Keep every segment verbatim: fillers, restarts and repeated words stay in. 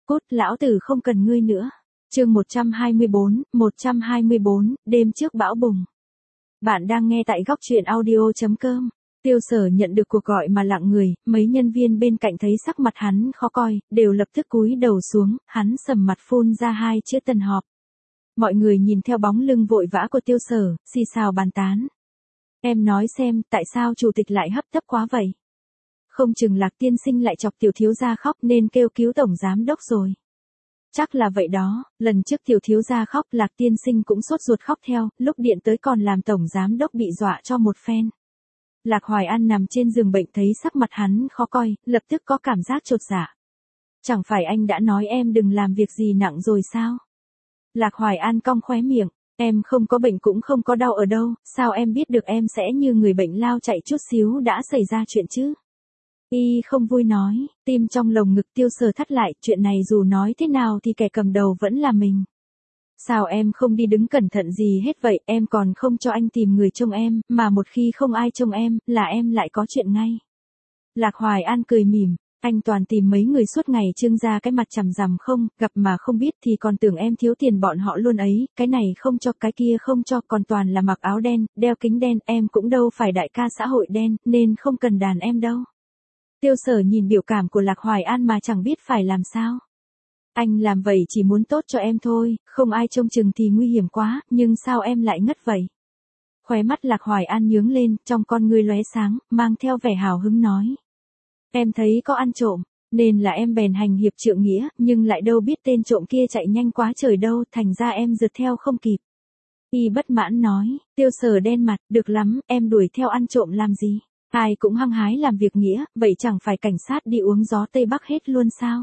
Cút, lão tử không cần ngươi nữa. Chương một trăm hai mươi bốn, một trăm hai mươi bốn, đêm trước bão bùng. Bạn đang nghe tại góc truyện audio chấm com. Tiêu Sở nhận được cuộc gọi mà lặng người, mấy nhân viên bên cạnh thấy sắc mặt hắn khó coi, đều lập tức cúi đầu xuống, hắn sầm mặt phun ra hai chữ tân họp. Mọi người nhìn theo bóng lưng vội vã của Tiêu Sở, xì xào bàn tán. Em nói xem, tại sao chủ tịch lại hấp tấp quá vậy? Không chừng Lạc tiên sinh lại chọc tiểu thiếu gia khóc nên kêu cứu tổng giám đốc rồi. Chắc là vậy đó, lần trước tiểu thiếu gia khóc Lạc tiên sinh cũng sốt ruột khóc theo, lúc điện tới còn làm tổng giám đốc bị dọa cho một phen. Lạc Hoài An nằm trên giường bệnh thấy sắc mặt hắn khó coi, lập tức có cảm giác chột dạ. Chẳng phải anh đã nói em đừng làm việc gì nặng rồi sao? Lạc Hoài An cong khóe miệng, em không có bệnh cũng không có đau ở đâu, sao em biết được em sẽ như người bệnh lao chạy chút xíu đã xảy ra chuyện chứ? Y không vui nói, tim trong lồng ngực Tiêu Sở thắt lại, chuyện này dù nói thế nào thì kẻ cầm đầu vẫn là mình. Sao em không đi đứng cẩn thận gì hết vậy, em còn không cho anh tìm người trông em, mà một khi không ai trông em, là em lại có chuyện ngay. Lạc Hoài An cười mỉm, anh toàn tìm mấy người suốt ngày trưng ra cái mặt chằm rằm không, gặp mà không biết thì còn tưởng em thiếu tiền bọn họ luôn ấy, cái này không cho cái kia không cho, còn toàn là mặc áo đen, đeo kính đen, em cũng đâu phải đại ca xã hội đen, nên không cần đàn em đâu. Tiêu Sở nhìn biểu cảm của Lạc Hoài An mà chẳng biết phải làm sao. Anh làm vậy chỉ muốn tốt cho em thôi, không ai trông chừng thì nguy hiểm quá, nhưng sao em lại ngất vậy? Khóe mắt Lạc Hoài An nhướng lên, trong con ngươi lóe sáng, mang theo vẻ hào hứng nói. Em thấy có ăn trộm, nên là em bèn hành hiệp trượng nghĩa, nhưng lại đâu biết tên trộm kia chạy nhanh quá trời đâu, thành ra em rượt theo không kịp. Y bất mãn nói, Tiêu Sở đen mặt, được lắm, em đuổi theo ăn trộm làm gì? Ai cũng hăng hái làm việc nghĩa, vậy chẳng phải cảnh sát đi uống gió Tây Bắc hết luôn sao?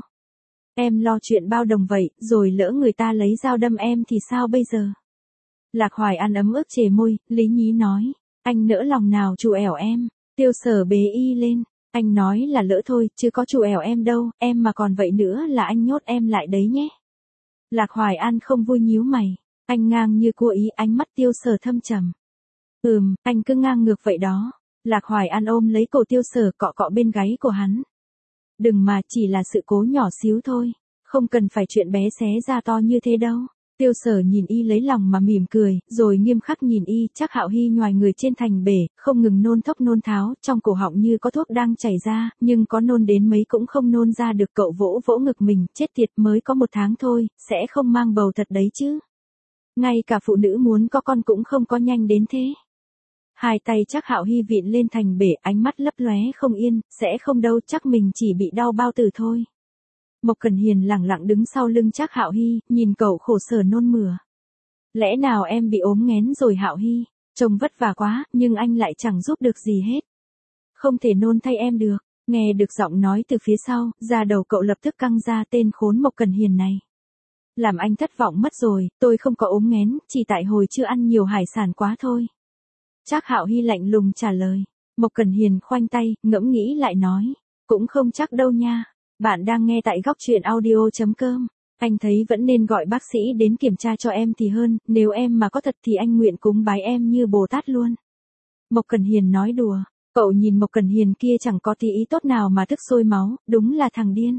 Em lo chuyện bao đồng vậy, rồi lỡ người ta lấy dao đâm em thì sao bây giờ? Lạc Hoài An ấm ức chề môi, lý nhí nói, anh nỡ lòng nào chủ ẻo em. Tiêu Sở bế Y lên, anh nói là lỡ thôi, chứ có chủ ẻo em đâu, em mà còn vậy nữa là anh nhốt em lại đấy nhé. Lạc Hoài An không vui nhíu mày, anh ngang như cố ý, ánh mắt Tiêu Sở thâm trầm. Ừm, anh cứ ngang ngược vậy đó. Lạc Hoài An ôm lấy cổ Tiêu Sở cọ cọ bên gáy của hắn. Đừng mà, chỉ là sự cố nhỏ xíu thôi, không cần phải chuyện bé xé ra to như thế đâu. Tiêu Sở nhìn Y lấy lòng mà mỉm cười, rồi nghiêm khắc nhìn Y, chắc Hạo Hy nhoài người trên thành bể, không ngừng nôn thốc nôn tháo, trong cổ họng như có thuốc đang chảy ra, nhưng có nôn đến mấy cũng không nôn ra được. Cậu vỗ vỗ ngực mình, chết tiệt, mới có một tháng thôi, sẽ không mang bầu thật đấy chứ. Ngay cả phụ nữ muốn có con cũng không có nhanh đến thế. Hai tay chắc Hạo Hy vịn lên thành bể, ánh mắt lấp lóe không yên, sẽ không đâu, chắc mình chỉ bị đau bao tử thôi. Mộc Cẩn Hiền lẳng lặng đứng sau lưng chắc Hạo Hy, nhìn cậu khổ sở nôn mửa. Lẽ nào em bị ốm nghén rồi Hạo Hy? Trông vất vả quá, nhưng anh lại chẳng giúp được gì hết. Không thể nôn thay em được. Nghe được giọng nói từ phía sau, da đầu cậu lập tức căng ra, tên khốn Mộc Cẩn Hiền này. Làm anh thất vọng mất rồi, tôi không có ốm nghén, chỉ tại hồi chưa ăn nhiều hải sản quá thôi. Trác Hạo Hy lạnh lùng trả lời. Mộc Cẩn Hiền khoanh tay, ngẫm nghĩ lại nói. Cũng không chắc đâu nha. Bạn đang nghe tại góc truyện audio chấm com. Anh thấy vẫn nên gọi bác sĩ đến kiểm tra cho em thì hơn, nếu em mà có thật thì anh nguyện cúng bái em như Bồ Tát luôn. Mộc Cẩn Hiền nói đùa. Cậu nhìn Mộc Cẩn Hiền kia chẳng có tí ý tốt nào mà tức sôi máu, đúng là thằng điên.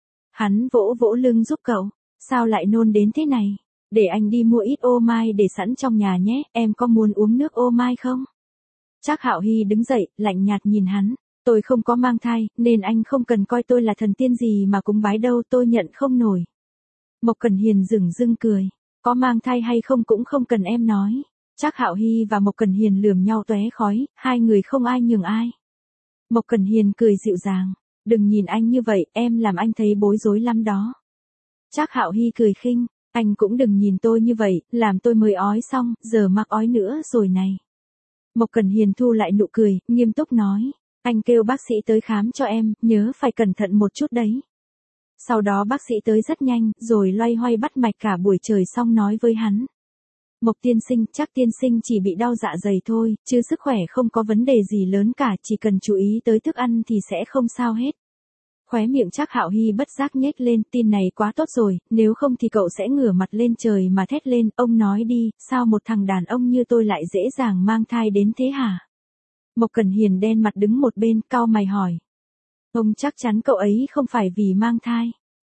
Hắn vỗ vỗ lưng giúp cậu. Sao lại nôn đến thế này? Để anh đi mua ít ô mai để sẵn trong nhà nhé, em có muốn uống nước ô mai không? Trác Hạo Hy đứng dậy, lạnh nhạt nhìn hắn. Tôi không có mang thai, nên anh không cần coi tôi là thần tiên gì mà cúng bái đâu, tôi nhận không nổi. Mộc Cẩn Hiền dửng dưng cười. Có mang thai hay không cũng không cần em nói. Trác Hạo Hy và Mộc Cẩn Hiền lườm nhau tóe khói, hai người không ai nhường ai. Mộc Cẩn Hiền cười dịu dàng. Đừng nhìn anh như vậy, em làm anh thấy bối rối lắm đó. Trác Hạo Hy cười khinh. Anh cũng đừng nhìn tôi như vậy, làm tôi mới ói xong, giờ mắc ói nữa rồi này. Mộc Cẩn Hiền thu lại nụ cười, nghiêm túc nói. Anh kêu bác sĩ tới khám cho em, nhớ phải cẩn thận một chút đấy. Sau đó bác sĩ tới rất nhanh, rồi loay hoay bắt mạch cả buổi trời xong nói với hắn. Mộc tiên sinh, chắc tiên sinh chỉ bị đau dạ dày thôi, chứ sức khỏe không có vấn đề gì lớn cả, chỉ cần chú ý tới thức ăn thì sẽ không sao hết. Khóe miệng Trác Hạo Hy bất giác nhếch lên, tin này quá tốt rồi, nếu không thì cậu sẽ ngửa mặt lên trời mà thét lên, ông nói đi, sao một thằng đàn ông như tôi lại dễ dàng mang thai đến thế hả? Mộc Cẩn Hiền đen mặt đứng một bên, cau mày hỏi. Ông chắc chắn cậu ấy không phải vì mang thai.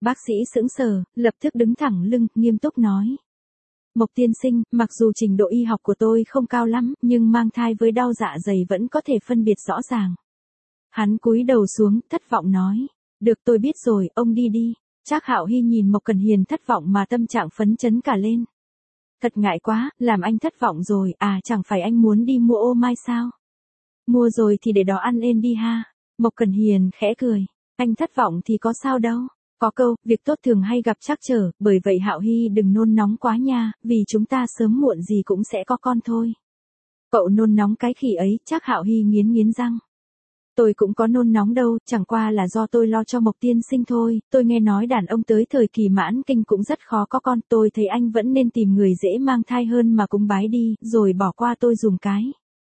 Bác sĩ sững sờ, lập tức đứng thẳng lưng, nghiêm túc nói. Mộc tiên sinh, mặc dù trình độ y học của tôi không cao lắm, nhưng mang thai với đau dạ dày vẫn có thể phân biệt rõ ràng. Hắn cúi đầu xuống, thất vọng nói. Được, tôi biết rồi, ông đi đi. Trác Hạo Hy nhìn Mộc Cẩn Hiền thất vọng mà tâm trạng phấn chấn cả lên. Thật ngại quá, làm anh thất vọng rồi, à chẳng phải anh muốn đi mua ô mai sao? Mua rồi thì để đó ăn lên đi ha. Mộc Cẩn Hiền khẽ cười. Anh thất vọng thì có sao đâu. Có câu, việc tốt thường hay gặp trắc trở, bởi vậy Hạo Hy đừng nôn nóng quá nha, vì chúng ta sớm muộn gì cũng sẽ có con thôi. Cậu nôn nóng cái khỉ ấy, Trác Hạo Hy nghiến nghiến răng. Tôi cũng có nôn nóng đâu, chẳng qua là do tôi lo cho Mộc tiên sinh thôi, tôi nghe nói đàn ông tới thời kỳ mãn kinh cũng rất khó có con, tôi thấy anh vẫn nên tìm người dễ mang thai hơn mà cúng bái đi, rồi bỏ qua tôi dùng cái.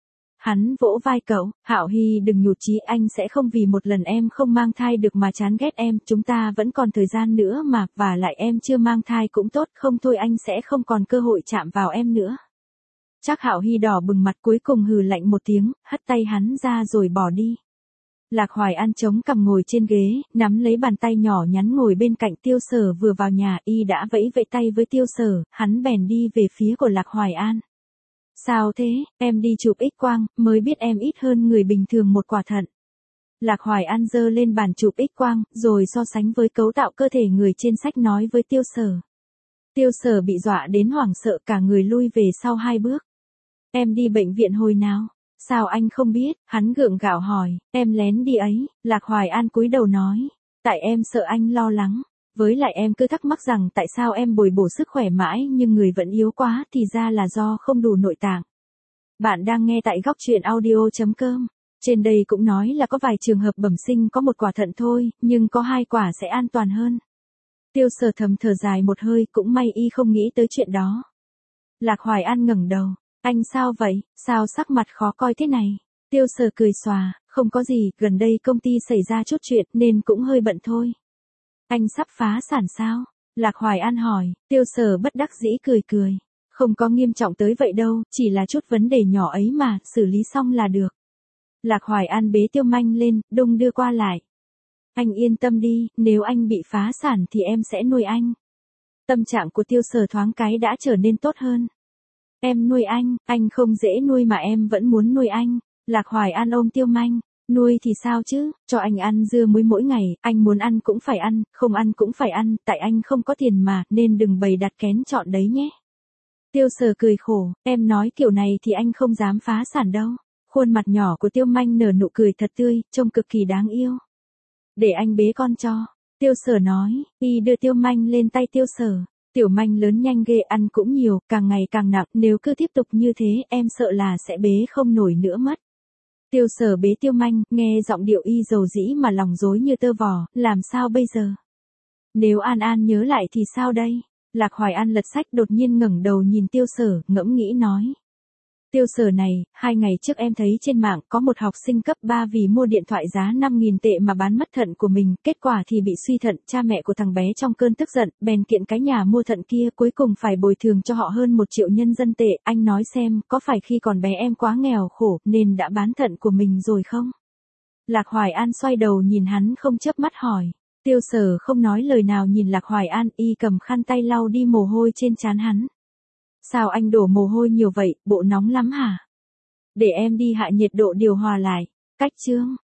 Hắn vỗ vai cậu, Hạo Hy đừng nhụt chí, anh sẽ không vì một lần em không mang thai được mà chán ghét em, chúng ta vẫn còn thời gian nữa mà, và lại em chưa mang thai cũng tốt, không thôi anh sẽ không còn cơ hội chạm vào em nữa. Trác Hạo Hy đỏ bừng mặt, cuối cùng hừ lạnh một tiếng, hất tay hắn ra rồi bỏ đi. Lạc Hoài An chống cằm ngồi trên ghế, nắm lấy bàn tay nhỏ nhắn ngồi bên cạnh. Tiêu Sở vừa vào nhà, y đã vẫy vẫy tay với Tiêu Sở, hắn bèn đi về phía của Lạc Hoài An. Sao thế, em đi chụp X quang, mới biết em ít hơn người bình thường một quả thận. Lạc Hoài An giơ lên bàn chụp X quang, rồi so sánh với cấu tạo cơ thể người trên sách nói với Tiêu Sở. Tiêu Sở bị dọa đến hoảng sợ, cả người lui về sau hai bước. Em đi bệnh viện hồi nào? Sao anh không biết? Hắn gượng gạo hỏi. Em lén đi ấy. Lạc Hoài An cúi đầu nói. Tại em sợ anh lo lắng. Với lại em cứ thắc mắc rằng tại sao em bồi bổ sức khỏe mãi nhưng người vẫn yếu quá, thì ra là do không đủ nội tạng. Bạn đang nghe tại góc truyện audio chấm com. Trên đây cũng nói là có vài trường hợp bẩm sinh có một quả thận thôi, nhưng có hai quả sẽ an toàn hơn. Tiêu Sở thầm thở dài một hơi, cũng may y không nghĩ tới chuyện đó. Lạc Hoài An ngẩng đầu. Anh sao vậy, sao sắc mặt khó coi thế này? Tiêu Sở cười xòa, không có gì, gần đây công ty xảy ra chút chuyện nên cũng hơi bận thôi. Anh sắp phá sản sao? Lạc Hoài An hỏi. Tiêu Sở bất đắc dĩ cười cười. Không có nghiêm trọng tới vậy đâu, chỉ là chút vấn đề nhỏ ấy mà, xử lý xong là được. Lạc Hoài An bế Tiêu Manh lên, đung đưa qua lại. Anh yên tâm đi, nếu anh bị phá sản thì em sẽ nuôi anh. Tâm trạng của Tiêu Sở thoáng cái đã trở nên tốt hơn. Em nuôi anh, anh không dễ nuôi mà em vẫn muốn nuôi anh. Lạc Hoài An ôm Tiêu Manh. Nuôi thì sao chứ, cho anh ăn dưa muối mỗi ngày, anh muốn ăn cũng phải ăn, không ăn cũng phải ăn, tại anh không có tiền mà, nên đừng bày đặt kén chọn đấy nhé. Tiêu Sở cười khổ, em nói kiểu này thì anh không dám phá sản đâu. Khuôn mặt nhỏ của Tiêu Manh nở nụ cười thật tươi, trông cực kỳ đáng yêu. Để anh bế con cho. Tiêu Sở nói, y đưa Tiêu Manh lên tay Tiêu Sở. Tiểu Manh lớn nhanh ghê, ăn cũng nhiều, càng ngày càng nặng, nếu cứ tiếp tục như thế, em sợ là sẽ bế không nổi nữa mất. Tiêu Sở bế Tiêu Manh, nghe giọng điệu y dầu dĩ mà lòng rối như tơ vò, làm sao bây giờ? Nếu An An nhớ lại thì sao đây? Lạc Hoài An lật sách đột nhiên ngẩng đầu nhìn Tiêu Sở, ngẫm nghĩ nói. Tiêu Sở này, hai ngày trước em thấy trên mạng có một học sinh cấp ba vì mua điện thoại giá năm nghìn tệ mà bán mất thận của mình, kết quả thì bị suy thận, cha mẹ của thằng bé trong cơn tức giận, bèn kiện cái nhà mua thận kia, cuối cùng phải bồi thường cho họ hơn một triệu nhân dân tệ, anh nói xem, có phải khi còn bé em quá nghèo khổ, nên đã bán thận của mình rồi không? Lạc Hoài An xoay đầu nhìn hắn không chớp mắt hỏi. Tiêu Sở không nói lời nào nhìn Lạc Hoài An, y cầm khăn tay lau đi mồ hôi trên trán hắn. Sao anh đổ mồ hôi nhiều vậy, bộ nóng lắm hả? Để em đi hạ nhiệt độ điều hòa lại. Cách chương.